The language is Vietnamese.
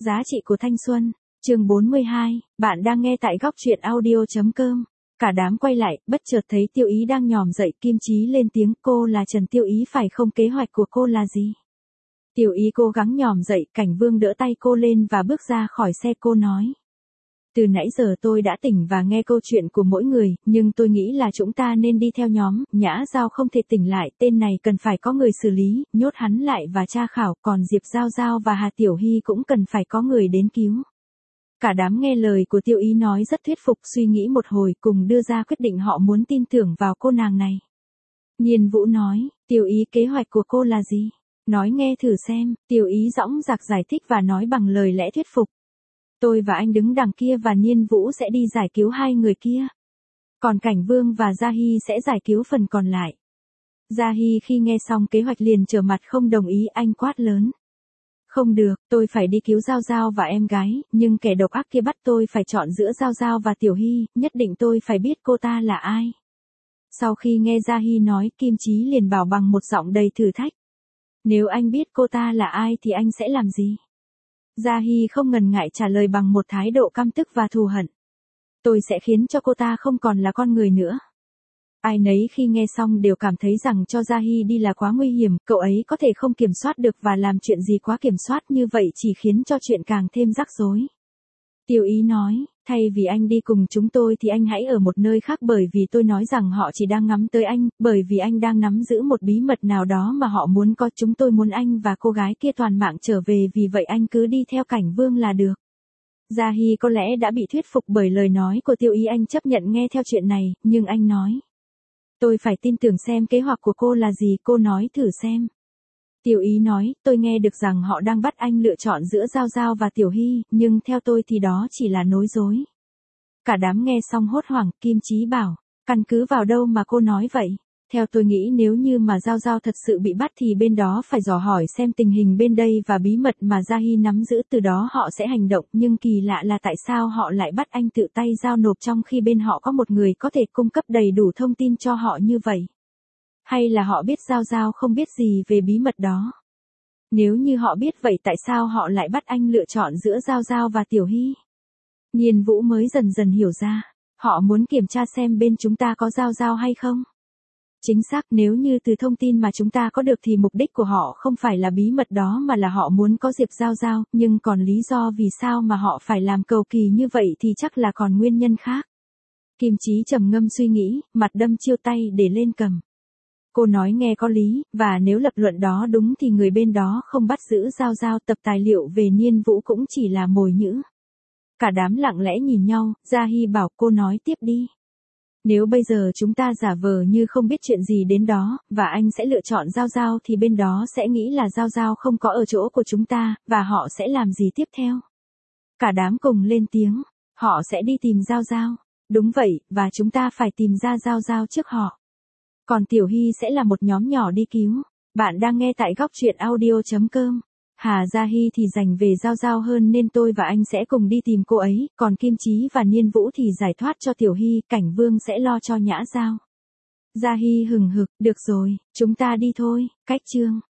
Giá trị của thanh xuân, chương 42, bạn đang nghe tại góc truyện audio.com. Cả đám quay lại, bất chợt thấy Tiêu Ý đang nhòm dậy, Kim Chí lên tiếng, cô là Trần Tiêu Ý phải không, kế hoạch của cô là gì? Tiêu Ý cố gắng nhòm dậy, Cảnh Vương đỡ tay cô lên và bước ra khỏi xe, cô nói. Từ nãy giờ tôi đã tỉnh và nghe câu chuyện của mỗi người, nhưng tôi nghĩ là chúng ta nên đi theo nhóm, Nhã Giao không thể tỉnh lại, tên này cần phải có người xử lý, nhốt hắn lại và tra khảo, còn Diệp Giao Giao và Hà Tiểu Hy cũng cần phải có người đến cứu. Cả đám nghe lời của Tiêu Ý nói rất thuyết phục, suy nghĩ một hồi cùng đưa ra quyết định họ muốn tin tưởng vào cô nàng này. Nhiên Vũ nói, Tiêu Ý, kế hoạch của cô là gì? Nói nghe thử xem. Tiêu Ý dõng dạc giải thích và nói bằng lời lẽ thuyết phục. Tôi và anh đứng đằng kia và Nhiên Vũ sẽ đi giải cứu hai người kia. Còn Cảnh Vương và Gia Hy sẽ giải cứu phần còn lại. Gia Hy khi nghe xong kế hoạch liền trở mặt không đồng ý, anh quát lớn. Không được, tôi phải đi cứu Giao Giao và em gái, nhưng kẻ độc ác kia bắt tôi phải chọn giữa Giao Giao và Tiểu Hy, nhất định tôi phải biết cô ta là ai. Sau khi nghe Gia Hy nói, Kim Chí liền bảo bằng một giọng đầy thử thách. Nếu anh biết cô ta là ai thì anh sẽ làm gì? Gia Hy không ngần ngại trả lời bằng một thái độ căm tức và thù hận. Tôi sẽ khiến cho cô ta không còn là con người nữa. Ai nấy khi nghe xong đều cảm thấy rằng cho Gia Hy đi là quá nguy hiểm, cậu ấy có thể không kiểm soát được và làm chuyện gì quá kiểm soát như vậy chỉ khiến cho chuyện càng thêm rắc rối. Tiêu Ý nói, thay vì anh đi cùng chúng tôi thì anh hãy ở một nơi khác, bởi vì tôi nói rằng họ chỉ đang ngắm tới anh, bởi vì anh đang nắm giữ một bí mật nào đó mà họ muốn có, chúng tôi muốn anh và cô gái kia toàn mạng trở về, vì vậy anh cứ đi theo Cảnh Vương là được. Gia Hy có lẽ đã bị thuyết phục bởi lời nói của Tiêu Ý, anh chấp nhận nghe theo chuyện này, nhưng anh nói. Tôi phải tin tưởng xem kế hoạch của cô là gì, cô nói thử xem. Tiêu Ý nói, tôi nghe được rằng họ đang bắt anh lựa chọn giữa Giao Giao và Tiểu Hy, nhưng theo tôi thì đó chỉ là nói dối. Cả đám nghe xong hốt hoảng, Kim Chí bảo, căn cứ vào đâu mà cô nói vậy? Theo tôi nghĩ nếu như mà Giao Giao thật sự bị bắt thì bên đó phải dò hỏi xem tình hình bên đây và bí mật mà Gia Hy nắm giữ, từ đó họ sẽ hành động, nhưng kỳ lạ là tại sao họ lại bắt anh tự tay giao nộp trong khi bên họ có một người có thể cung cấp đầy đủ thông tin cho họ như vậy? Hay là họ biết Giao Giao không biết gì về bí mật đó? Nếu như họ biết vậy tại sao họ lại bắt anh lựa chọn giữa Giao Giao và Tiểu Hy? Nhiên Vũ mới dần dần hiểu ra, họ muốn kiểm tra xem bên chúng ta có Giao Giao hay không. Chính xác, nếu như từ thông tin mà chúng ta có được thì mục đích của họ không phải là bí mật đó mà là họ muốn có Diệp Giao Giao, nhưng còn lý do vì sao mà họ phải làm cầu kỳ như vậy thì chắc là còn nguyên nhân khác. Kim Chí trầm ngâm suy nghĩ, mặt đâm chiêu tay để lên cầm. Cô nói nghe có lý, và nếu lập luận đó đúng thì người bên đó không bắt giữ Giao Giao, tập tài liệu về Nhiên Vũ cũng chỉ là mồi nhữ. Cả đám lặng lẽ nhìn nhau, Gia Hy bảo, cô nói tiếp đi. Nếu bây giờ chúng ta giả vờ như không biết chuyện gì đến đó, và anh sẽ lựa chọn Giao Giao thì bên đó sẽ nghĩ là Giao Giao không có ở chỗ của chúng ta, và họ sẽ làm gì tiếp theo? Cả đám cùng lên tiếng, họ sẽ đi tìm Giao Giao. Đúng vậy, và chúng ta phải tìm ra Giao Giao trước họ. Còn Tiểu Hy sẽ là một nhóm nhỏ đi cứu. Bạn đang nghe tại góc truyện audio.com. Hà Gia Hy thì dành về Giao Giao hơn nên tôi và anh sẽ cùng đi tìm cô ấy, còn Kim Chí và Nhiên Vũ thì giải thoát cho Tiểu Hy, Cảnh Vương sẽ lo cho Nhã Giao. Gia Hy hừng hực, được rồi, chúng ta đi thôi, cách chương.